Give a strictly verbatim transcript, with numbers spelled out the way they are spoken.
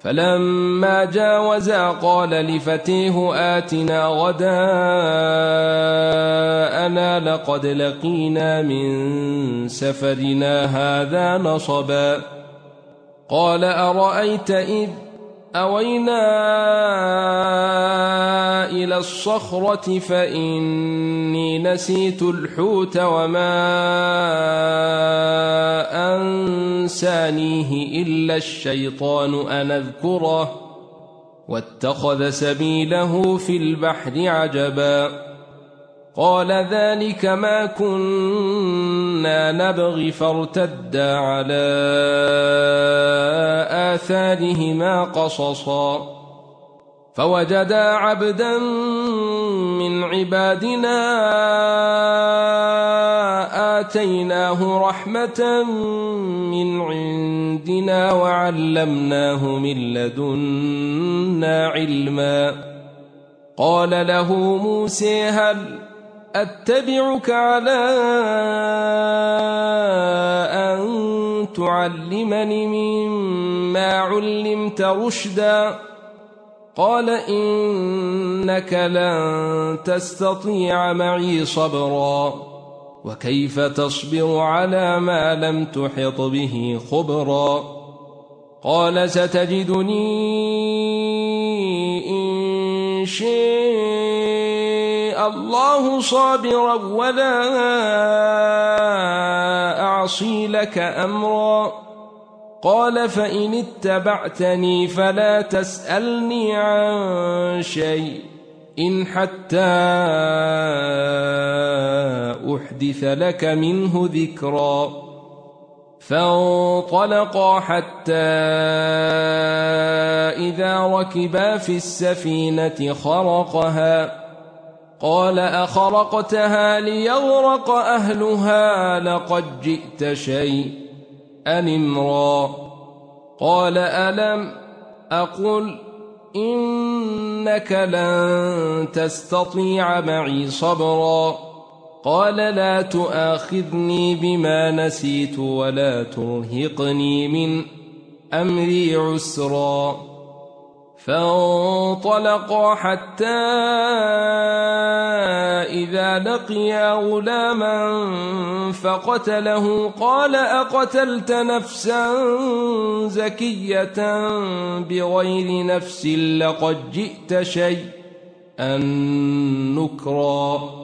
فلما جاوزا قال لفتيه آتنا غداءنا لقد لقينا من سفرنا هذا نصبا. قال أرأيت إذ أوينا إلى الصخرة فإني نسيت الحوت وما أنسانيه إلا الشيطان أن أذكره واتخذ سبيله في البحر عجبا. قال ذلك ما كنا نبغي فارتدا على آثارهما قصصا. فوجدا عبدا من عبادنا آتيناه رحمة من عندنا وعلمناه من لدنا علما. قال له موسى هل أتبعك على أن تعلمني مما علمت رشدا؟ قال إنك لن تستطيع معي صبرا وكيف تصبر على ما لم تحط به خبرا. قال ستجدني إن شاء الله صابرا ولا أعصي لك أمرا. قال فإن اتبعتني فلا تسألني عن شيء إن حتى أحدث لك منه ذكرا. فانطلقا حتى إذا ركبا في السفينة خرقها. قال أخرقتها ليغرق أهلها لقد جئت شيئا أمرا. قال ألم أقل إنك لن تستطيع معي صبرا. قال لا تؤاخذني بما نسيت ولا ترهقني من أمري عسرا. فانطلقا حتى إذا لقيا غلاما فقتله. قال أقتلت نفسا زكية بغير نفس لقد جئت شيئا نكرا.